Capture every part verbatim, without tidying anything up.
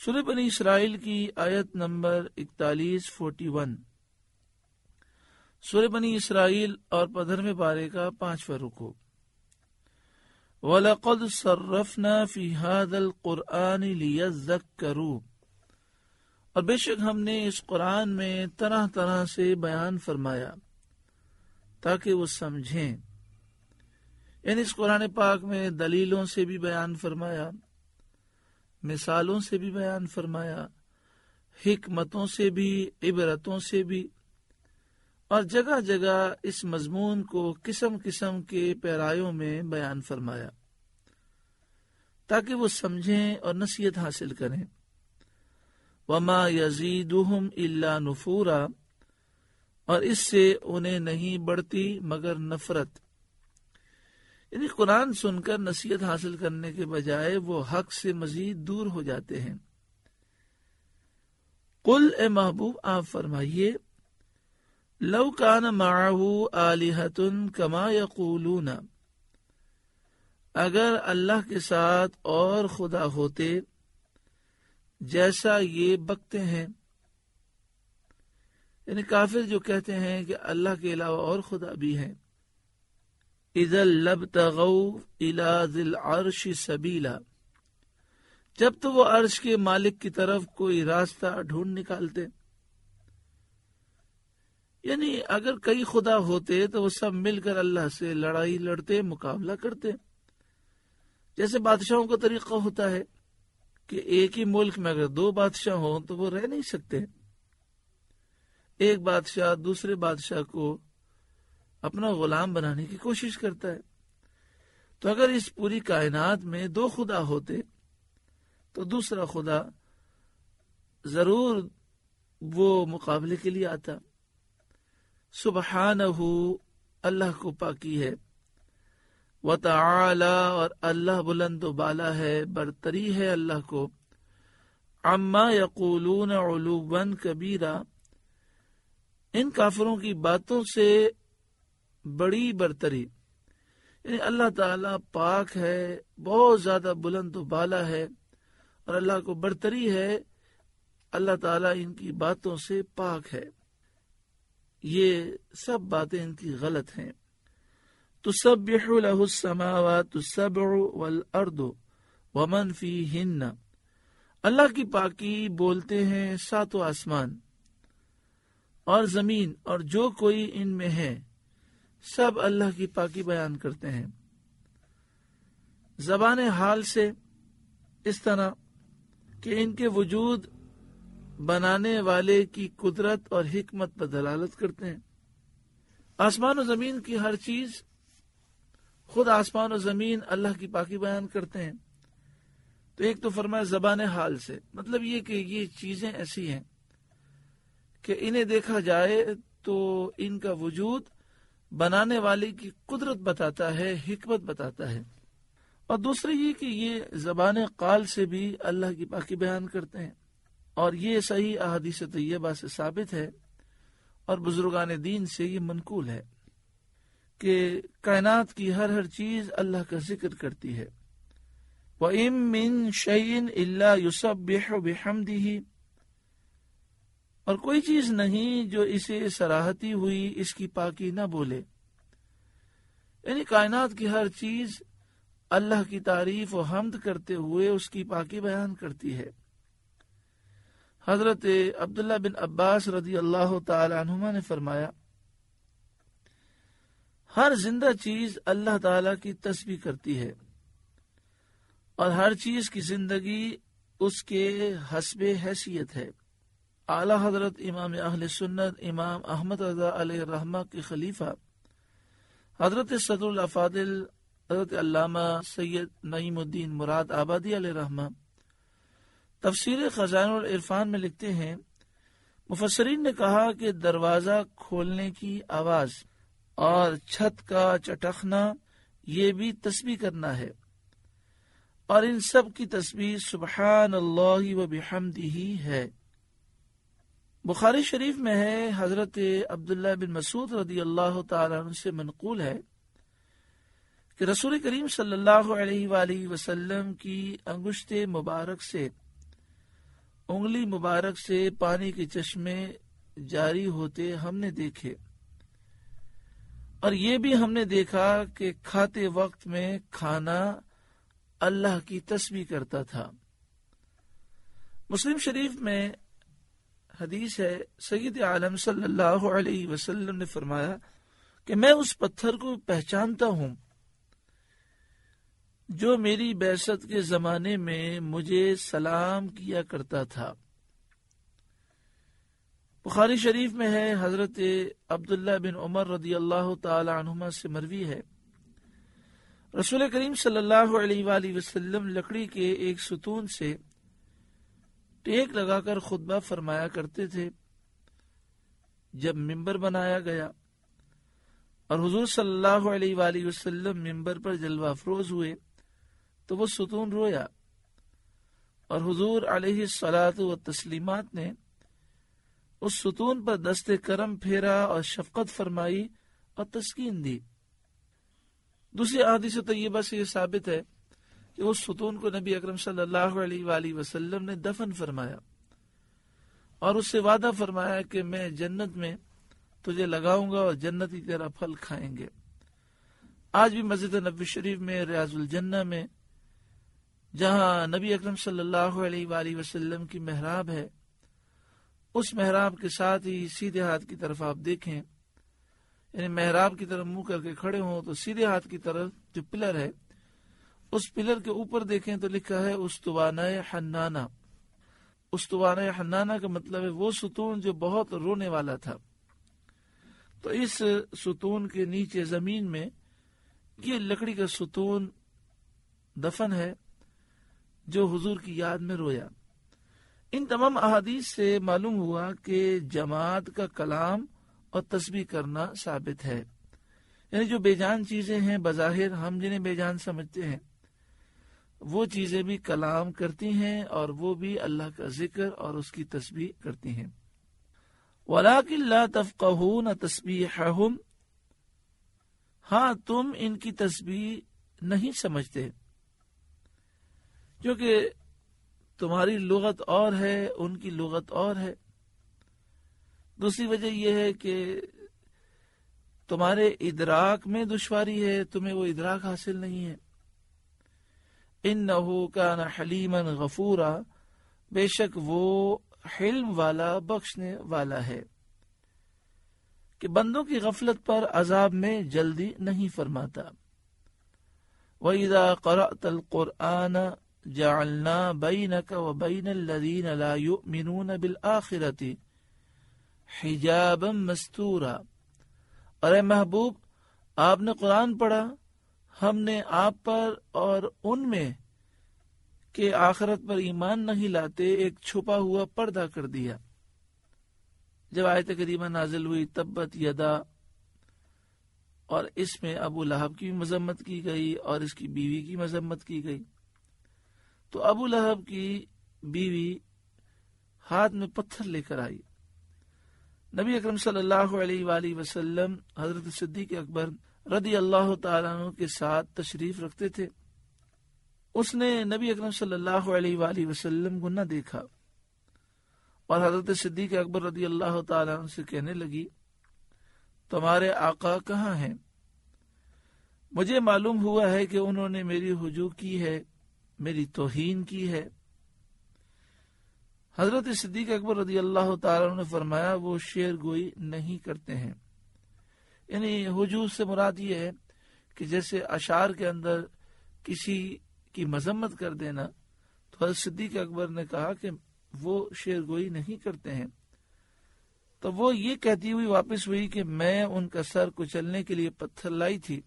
سورہ بنی اسرائیل کی آیت نمبر اکتالیس فورٹی ون سورہ بنی اسرائیل اور پندرہویں پارے کا پانچواں رکوع. وَلَقَدْ صَرَّفْنَا فِي هَذَا الْقُرْآنِ لِيَذَّكَّرُوا، اور بے شک ہم نے اس قرآن میں طرح طرح سے بیان فرمایا تاکہ وہ سمجھیں. یعنی اس قرآن پاک میں دلیلوں سے بھی بیان فرمایا، مثالوں سے بھی بیان فرمایا، حکمتوں سے بھی، عبرتوں سے بھی، اور جگہ جگہ اس مضمون کو قسم قسم کے پیرایوں میں بیان فرمایا تاکہ وہ سمجھیں اور نصیحت حاصل کریں. وما یزیدہم الا نفورا، اور اس سے انہیں نہیں بڑھتی مگر نفرت. یعنی قرآن سن کر نصیحت حاصل کرنے کے بجائے وہ حق سے مزید دور ہو جاتے ہیں. قل، اے محبوب آپ فرمائیے، لو کان معہ آلہۃ کما یقولون، اگر اللہ کے ساتھ اور خدا ہوتے جیسا یہ بکتے ہیں. یعنی کافر جو کہتے ہیں کہ اللہ کے علاوہ اور خدا بھی ہیں. اذا لابتغوا الی ذی العرش سبیلا، جب تو وہ عرش کے مالک کی طرف کوئی راستہ ڈھونڈ نکالتے. یعنی اگر کئی خدا ہوتے تو وہ سب مل کر اللہ سے لڑائی لڑتے، مقابلہ کرتے. جیسے بادشاہوں کا طریقہ ہوتا ہے کہ ایک ہی ملک میں اگر دو بادشاہ ہوں تو وہ رہ نہیں سکتے. ایک بادشاہ دوسرے بادشاہ کو اپنا غلام بنانے کی کوشش کرتا ہے. تو اگر اس پوری کائنات میں دو خدا ہوتے تو دوسرا خدا ضرور وہ مقابلے کے لیے آتا. سبحانہ، اللہ کو پاکی ہے. وتعالی، اور اللہ بلند و بالا ہے، برتری ہے اللہ کو. عما یقولون علوا کبیرا، ان کافروں کی باتوں سے بڑی برتری. یعنی اللہ تعالیٰ پاک ہے، بہت زیادہ بلند و بالا ہے، اور اللہ کو برتری ہے. اللہ تعالیٰ ان کی باتوں سے پاک ہے. یہ سب باتیں ان کی غلط ہیں. تسبح له السماوات السبع والارض ومن فیہن، اللہ کی پاکی بولتے ہیں ساتوں آسمان اور زمین اور جو کوئی ان میں ہے، سب اللہ کی پاکی بیان کرتے ہیں. زبان حال سے اس طرح کہ ان کے وجود بنانے والے کی قدرت اور حکمت پر دلالت کرتے ہیں. آسمان و زمین کی ہر چیز، خود آسمان و زمین اللہ کی پاکی بیان کرتے ہیں. تو ایک تو فرمایا زبان حال سے، مطلب یہ کہ یہ چیزیں ایسی ہیں کہ انہیں دیکھا جائے تو ان کا وجود بنانے والے کی قدرت بتاتا ہے، حکمت بتاتا ہے. اور دوسرا یہ کہ یہ زبان قال سے بھی اللہ کی پاکی بیان کرتے ہیں. اور یہ صحیح احادیث طیبہ سے ثابت ہے اور بزرگان دین سے یہ منقول ہے کہ کائنات کی ہر ہر چیز اللہ کا ذکر کرتی ہے. وَإِن مِّن شَيْءٍ إِلَّا يُسَبِّحُ بِحَمْدِهِ، اور کوئی چیز نہیں جو اسے سراہتی ہوئی اس کی پاکی نہ بولے. یعنی کائنات کی ہر چیز اللہ کی تعریف و حمد کرتے ہوئے اس کی پاکی بیان کرتی ہے. حضرت عبداللہ بن عباس رضی اللہ تعالی عنہما نے فرمایا، ہر زندہ چیز اللہ تعالی کی تسبیح کرتی ہے، اور ہر چیز کی زندگی اس کے حسب حیثیت ہے. اعلی حضرت امام اہل سنت امام احمد رضا علیہ الرحمہ کے خلیفہ حضرت صدر الافاضل حضرت علامہ سید نعیم الدین مراد آبادی علیہ الرحمہ تفسیر خزائن العرفان میں لکھتے ہیں، مفسرین نے کہا کہ دروازہ کھولنے کی آواز اور چھت کا چٹخنا یہ بھی تسبیح کرنا ہے، اور ان سب کی تسبیح سبحان اللہ و بحمدہ ہے. بخاری شریف میں ہے، حضرت عبداللہ بن مسعود رضی اللہ تعالیٰ عنہ سے منقول ہے کہ رسول کریم صلی اللہ علیہ وآلہ وسلم کی انگشت مبارک سے انگلی مبارک سے پانی کے چشمے جاری ہوتے ہم نے دیکھے، اور یہ بھی ہم نے دیکھا کہ کھاتے وقت میں کھانا اللہ کی تسبیح کرتا تھا۔ مسلم شریف میں حدیث ہے، سید عالم صلی اللہ علیہ وسلم نے فرمایا کہ میں اس پتھر کو پہچانتا ہوں جو میری بعثت کے زمانے میں مجھے سلام کیا کرتا تھا۔ بخاری شریف میں ہے، حضرت عبداللہ بن عمر رضی اللہ تعالی عنہما سے مروی ہے، رسول کریم صلی اللہ علیہ وآلہ وسلم لکڑی کے ایک ستون سے ٹیک لگا کر خطبہ فرمایا کرتے تھے۔ جب ممبر بنایا گیا اور حضور صلی اللہ علیہ وآلہ وسلم ممبر پر جلوہ افروز ہوئے تو وہ ستون رویا، اور حضور علیہ الصلاۃ والتسلیمات نے اس ستون پر دست کرم پھیرا اور شفقت فرمائی اور تسکین دی۔ دوسری احادیث طیبہ سے یہ ثابت ہے کہ اس ستون کو نبی اکرم صلی اللہ علیہ وآلہ وسلم نے دفن فرمایا اور اس سے وعدہ فرمایا کہ میں جنت میں تجھے لگاؤں گا اور جنتی تیرا پھل کھائیں گے۔ آج بھی مسجد نبوی شریف میں ریاض الجنہ میں جہاں نبی اکرم صلی اللہ علیہ وآلہ وسلم کی محراب ہے، اس محراب کے ساتھ ہی سیدھے ہاتھ کی طرف آپ دیکھیں، یعنی محراب کی طرف منہ کر کے کھڑے ہوں تو سیدھے ہاتھ کی طرف جو پلر ہے اس پلر کے اوپر دیکھیں تو لکھا ہے استوانہ حنانہ۔ استوانہ حنانہ کا مطلب ہے وہ ستون جو بہت رونے والا تھا۔ تو اس ستون کے نیچے زمین میں یہ لکڑی کا ستون دفن ہے جو حضور کی یاد میں رویا۔ ان تمام احادیث سے معلوم ہوا کہ جماعت کا کلام اور تسبیح کرنا ثابت ہے، یعنی جو بے جان چیزیں ہیں بظاہر ہم جنہیں بے جان سمجھتے ہیں وہ چیزیں بھی کلام کرتی ہیں اور وہ بھی اللہ کا ذکر اور اس کی تسبیح کرتی ہیں۔ وَلَٰكِن لَا تَفْقَهُونَ تَسْبِيحَهُمْ، ہاں تم ان کی تسبیح نہیں سمجھتے، کیونکہ تمہاری لغت اور ہے ان کی لغت اور ہے۔ دوسری وجہ یہ ہے کہ تمہارے ادراک میں دشواری ہے، تمہیں وہ ادراک حاصل نہیں ہے۔ انہ کان حلیما غفورا، بے شک وہ حلم والا بخشنے والا ہے کہ بندوں کی غفلت پر عذاب میں جلدی نہیں فرماتا۔ وَإِذَا قَرَأْتَ الْقُرْآنَ جَعَلْنَا بَيْنَكَ وَبَيْنَ الَّذِينَ لَا يُؤْمِنُونَ بِالْآخِرَةِ حِجَابًا مَسْتُورًا، اور اے محبوب آپ نے قرآن پڑھا، ہم نے آپ پر اور ان میں کہ آخرت پر ایمان نہیں لاتے ایک چھپا ہوا پردہ کر دیا۔ جب آیت کریمہ نازل ہوئی تبت یدا، اور اس میں ابو لہب کی مذمت کی گئی اور اس کی بیوی کی مذمت کی گئی، تو ابو لہب کی بیوی ہاتھ میں پتھر لے کر آئی۔ نبی اکرم صلی اللہ علیہ وآلہ وسلم حضرت صدیق اکبر رضی اللہ تعالیٰ عنہ کے ساتھ تشریف رکھتے تھے۔ اس نے نبی اکرم صلی اللہ علیہ وآلہ وسلم کو نہ دیکھا اور حضرت صدیق اکبر رضی اللہ تعالیٰ عنہ سے کہنے لگی، تمہارے آقا کہاں ہیں؟ مجھے معلوم ہوا ہے کہ انہوں نے میری ہجو کی ہے، میری توہین کی ہے۔ حضرت صدیق اکبر رضی اللہ تعالیٰ عنہ نے فرمایا، وہ شعر گوئی نہیں کرتے ہیں۔ یعنی ہجو سے مراد یہ ہے کہ جیسے اشعار کے اندر کسی کی مذمت کر دینا، تو حضرت صدیق اکبر نے کہا کہ وہ شعر گوئی نہیں کرتے ہیں۔ تو وہ یہ کہتی ہوئی واپس ہوئی کہ میں ان کا سر کچلنے کے لیے پتھر لائی تھی۔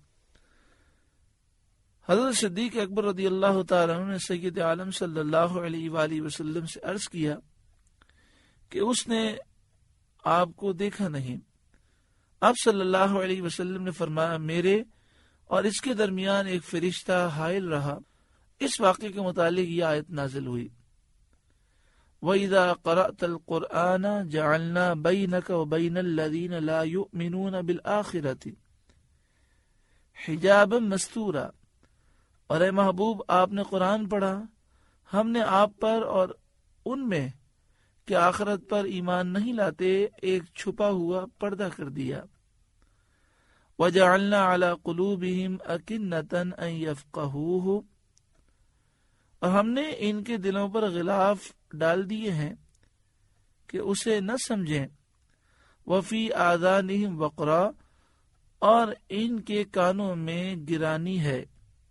حضرت صدیق اکبر رضی اللہ تعالیٰ عنہ نے سید عالم صلی اللہ علیہ وآلہ وسلم سے عرض کیا کہ اس نے آپ کو دیکھا نہیں۔ آپ صلی اللہ علیہ وسلم نے فرمایا، میرے اور اس کے درمیان ایک فرشتہ حائل رہا۔ اس واقعے کے متعلق یہ آیت نازل ہوئی، وَإِذَا قَرَأْتَ الْقُرْآنَ جَعَلْنَا بَيْنَكَ وَبَيْنَ الَّذِينَ لَا يُؤْمِنُونَ بِالْآخِرَةِ حِجَابًا مَسْتُورًا، اور اے محبوب آپ نے قرآن پڑھا، ہم نے آپ پر اور ان میں کہ آخرت پر ایمان نہیں لاتے ایک چھپا ہوا پردہ کر دیا۔ وَجَعَلْنَا عَلَى قُلُوبِهِمْ أَكِنَّةً أَن يَفْقَهُوهُ، اور ہم نے ان کے دلوں پر غلاف ڈال دیے ہیں کہ اسے نہ سمجھیں۔ وَفِي آذَانِهِمْ وَقْرًا، اور ان کے کانوں میں گرانی ہے،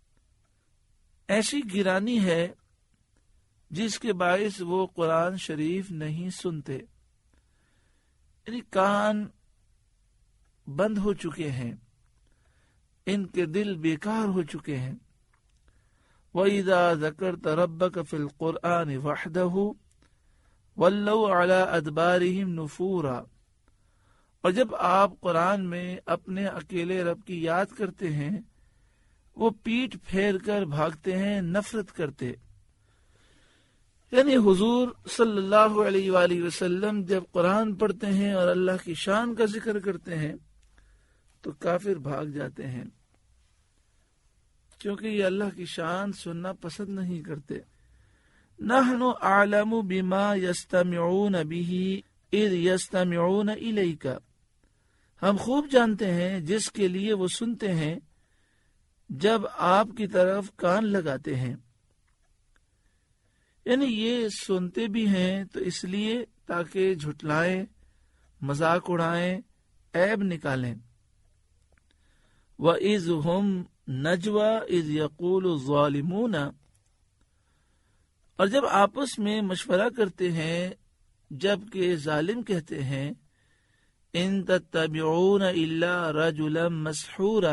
ایسی گرانی ہے جس کے باعث وہ قرآن شریف نہیں سنتے، یعنی کان بند ہو چکے ہیں، ان کے دل بیکار ہو چکے ہیں۔ وَإِذَا ذَكَرْتَ رَبَّكَ فِي الْقُرْآنِ وَحْدَهُ وَلَّوْا عَلَىٰ أَدْبَارِهِمْ نُفُورًا، اور جب آپ قرآن میں اپنے اکیلے رب کی یاد کرتے ہیں وہ پیٹھ پھیر کر بھاگتے ہیں، نفرت کرتے۔ یعنی حضور صلی اللہ علیہ وآلہ وسلم جب قرآن پڑھتے ہیں اور اللہ کی شان کا ذکر کرتے ہیں تو کافر بھاگ جاتے ہیں، کیونکہ یہ اللہ کی شان سننا پسند نہیں کرتے۔ نحن اعلم بما يستمعون به اذ يستمعون الیک، ہم خوب جانتے ہیں جس کے لیے وہ سنتے ہیں جب آپ کی طرف کان لگاتے ہیں۔ یعنی یہ سنتے بھی ہیں تو اس لیے تاکہ جھٹلائیں، مذاق اڑائیں، عیب نکالیں۔ وَإِذْ هُمْ نَجْوَى إِذْ يَقُولُ الظَّالِمُونَ، اور جب آپس میں مشورہ کرتے ہیں جبکہ ظالم کہتے ہیں ان تتبعون الا رجلا مسحورا،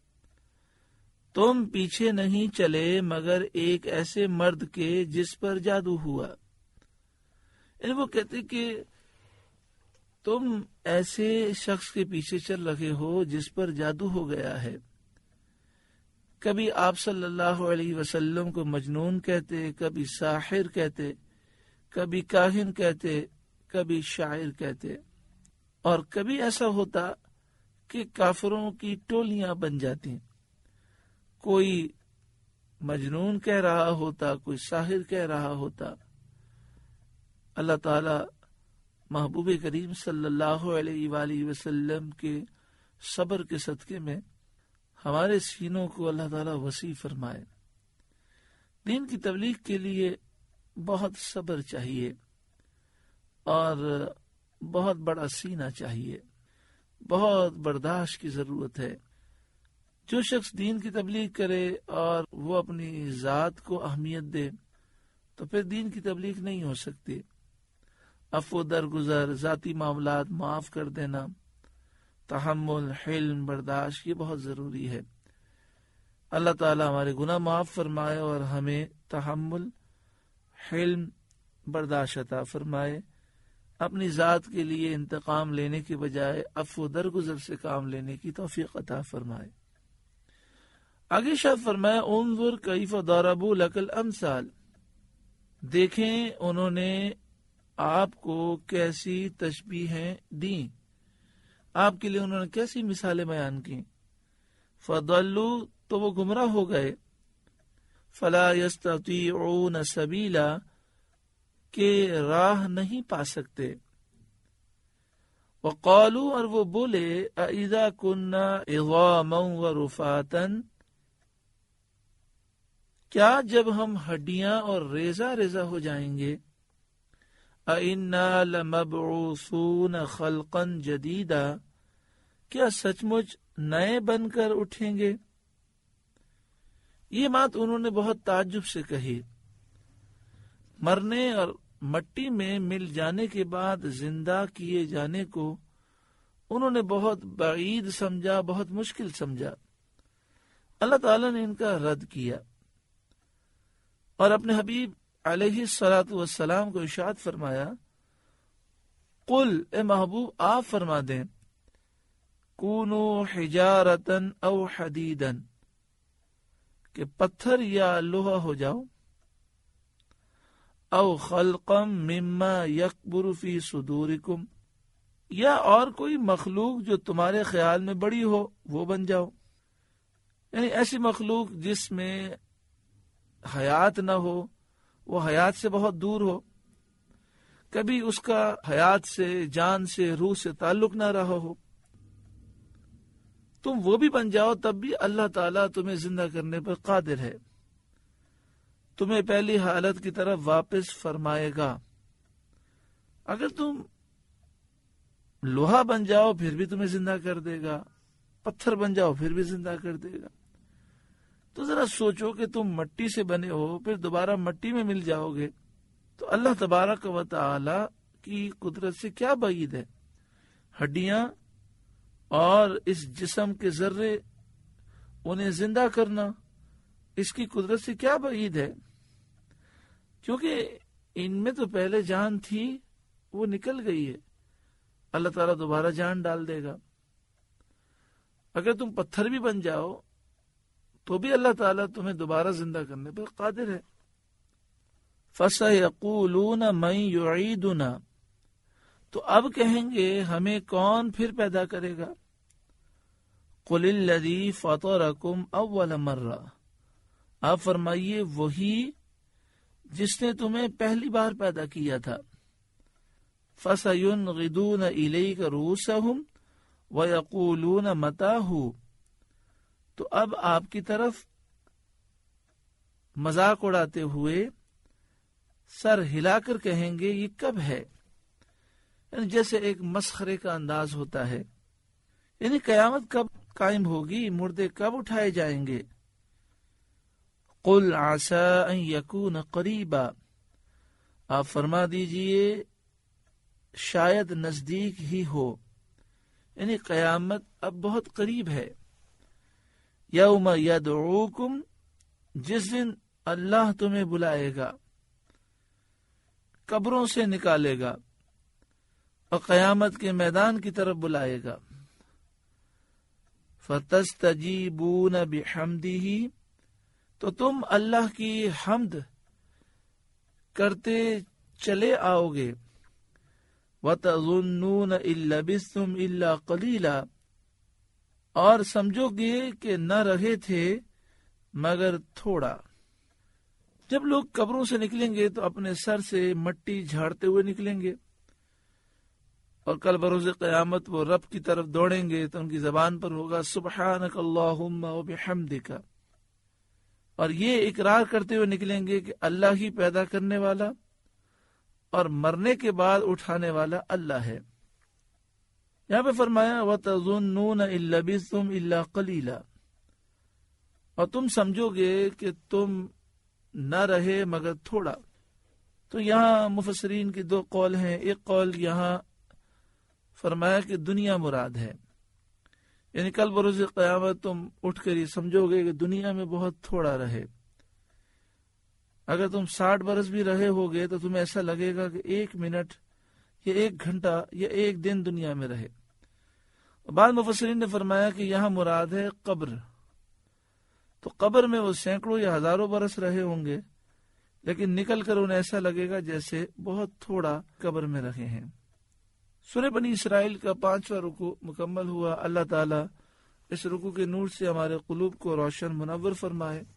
تم پیچھے نہیں چلے مگر ایک ایسے مرد کے جس پر جادو ہوا۔ یعنی وہ کہتے کہ تم ایسے شخص کے پیچھے چل رہے ہو جس پر جادو ہو گیا ہے۔ کبھی آپ صلی اللہ علیہ وسلم کو مجنون کہتے، کبھی ساحر کہتے، کبھی کاہن کہتے، کبھی شاعر کہتے، اور کبھی ایسا ہوتا کہ کافروں کی ٹولیاں بن جاتی، کوئی مجنون کہہ رہا ہوتا، کوئی ساحر کہہ رہا ہوتا۔ اللہ تعالی محبوب کریم صلی اللہ علیہ وآلہ وسلم کے صبر کے صدقے میں ہمارے سینوں کو اللہ تعالی وسیع فرمائے۔ دین کی تبلیغ کے لیے بہت صبر چاہیے اور بہت بڑا سینہ چاہیے، بہت برداشت کی ضرورت ہے۔ جو شخص دین کی تبلیغ کرے اور وہ اپنی ذات کو اہمیت دے تو پھر دین کی تبلیغ نہیں ہو سکتی۔ عفو درگزر، ذاتی معاملات معاف کر دینا، تحمل، حلم، برداشت، یہ بہت ضروری ہے۔ اللہ تعالیٰ ہمارے گناہ معاف فرمائے اور ہمیں تحمل، حلم، برداشت عطا فرمائے، اپنی ذات کے لیے انتقام لینے کے بجائے عفو درگزر سے کام لینے کی توفیق عطا فرمائے۔ آگے شاہ فرمایا انظر کیف ضربوا لک الامثال، دیکھیں انہوں نے آپ کو کیسی تشبیہیں دیں، آپ کے لیے انہوں نے کیسی مثالیں بیان کی۔ فضلوا، تو وہ گمراہ ہو گئے، فلا یستطیعون سبیلا، کہ راہ نہیں پا سکتے۔ وقالوا، اور وہ بولے اذا كنا عظاما ورفاتا، کیا جب ہم ہڈیاں اور ریزہ ریزہ ہو جائیں گے، اِنَّا لَمَبْعُوثُونَ خَلْقًا جَدِيدًا، کیا سچ مچ نئے بن کر اٹھیں گے۔ یہ بات انہوں نے بہت تعجب سے کہی۔ مرنے اور مٹی میں مل جانے کے بعد زندہ کیے جانے کو انہوں نے بہت بعید سمجھا، بہت مشکل سمجھا۔ اللہ تعالیٰ نے ان کا رد کیا اور اپنے حبیب علیہ الصلاۃ والسلام کو ارشاد فرمایا، قل، اے محبوب آپ فرما دیں، کونو حجارتن او حدیدن، کہ پتھر یا لوہا ہو جاؤ، او خلقا مما یکبر فی صدورکم، یا اور کوئی مخلوق جو تمہارے خیال میں بڑی ہو وہ بن جاؤ، یعنی ایسی مخلوق جس میں حیات نہ ہو، وہ حیات سے بہت دور ہو۔ کبھی اس کا حیات سے، جان سے، روح سے تعلق نہ رہا ہو، تم وہ بھی بن جاؤ تب بھی اللہ تعالیٰ تمہیں زندہ کرنے پر قادر ہے، تمہیں پہلی حالت کی طرف واپس فرمائے گا۔ اگر تم لوہا بن جاؤ پھر بھی تمہیں زندہ کر دے گا، پتھر بن جاؤ پھر بھی زندہ کر دے گا۔ تو ذرا سوچو کہ تم مٹی سے بنے ہو پھر دوبارہ مٹی میں مل جاؤ گے، تو اللہ تبارک و تعالی کی قدرت سے کیا بعید ہے؟ ہڈیاں اور اس جسم کے ذرے انہیں زندہ کرنا، اس کی قدرت سے کیا بعید ہے؟ کیونکہ ان میں تو پہلے جان تھی، وہ نکل گئی ہے، اللہ تعالیٰ دوبارہ جان ڈال دے گا۔ اگر تم پتھر بھی بن جاؤ تو بھی اللہ تعالیٰ تمہیں دوبارہ زندہ کرنے پر قادر ہے۔ فَسَيَقُولُونَ مَن يُعِيدُنَا، تو اب کہیں گے ہمیں کون پھر پیدا کرے گا؟ قُلِ الَّذِي فَطَرَكُمْ أَوَّلَ مَرَّةٍ، آپ فرمائیے وہی جس نے تمہیں پہلی بار پیدا کیا تھا۔ فَسَيُنْغِضُونَ إِلَيْكَ رُؤُوسَهُمْ وَيَقُولُونَ مَتَىٰ، تو اب آپ کی طرف مذاق اڑاتے ہوئے سر ہلا کر کہیں گے یہ کب ہے، یعنی جیسے ایک مسخرے کا انداز ہوتا ہے، یعنی قیامت کب قائم ہوگی، مردے کب اٹھائے جائیں گے۔ قُلْ عَسَىٰ أَن يَكُونَ قَرِيبًا، آپ فرما دیجئے شاید نزدیک ہی ہو، یعنی قیامت اب بہت قریب ہے۔ یوم یدعوکم، جس دن اللہ تمہیں بلائے گا، قبروں سے نکالے گا اور قیامت کے میدان کی طرف بلائے گا۔ فتستجیبون بحمدہ، تو تم اللہ کی حمد کرتے چلے آؤ گے۔ وَتَظُنُّونَ إِن لَّبِثْتُمْ إِلَّا قَلِيلًا، اور سمجھو گے کہ نہ رہے تھے مگر تھوڑا۔ جب لوگ قبروں سے نکلیں گے تو اپنے سر سے مٹی جھاڑتے ہوئے نکلیں گے، اور کل بروز قیامت وہ رب کی طرف دوڑیں گے تو ان کی زبان پر ہوگا سبحانک اللہم وبحمدک، اور یہ اقرار کرتے ہوئے نکلیں گے کہ اللہ ہی پیدا کرنے والا اور مرنے کے بعد اٹھانے والا اللہ ہے۔ یہاں پہ فرمایا وَتَظُنُّونَ إِن لَّبِثْتُمْ إِلَّا قَلِيلًا، اور تم سمجھو گے کہ تم نہ رہے مگر تھوڑا۔ تو یہاں مفسرین کی دو قول ہیں، ایک قول یہاں فرمایا کہ دنیا مراد ہے، یعنی کل بروز قیامت تم اٹھ کر یہ سمجھو گے کہ دنیا میں بہت تھوڑا رہے، اگر تم ساٹھ برس بھی رہے ہوگے تو تمہیں ایسا لگے گا کہ ایک منٹ یا ایک گھنٹہ یا ایک دن دنیا میں رہے۔ بعض مفسرین نے فرمایا کہ یہاں مراد ہے قبر، تو قبر میں وہ سینکڑوں یا ہزاروں برس رہے ہوں گے، لیکن نکل کر انہیں ایسا لگے گا جیسے بہت تھوڑا قبر میں رہے ہیں۔ سورہ بنی اسرائیل کا پانچواں رکوع مکمل ہوا۔ اللہ تعالیٰ اس رکوع کے نور سے ہمارے قلوب کو روشن منور فرمائے۔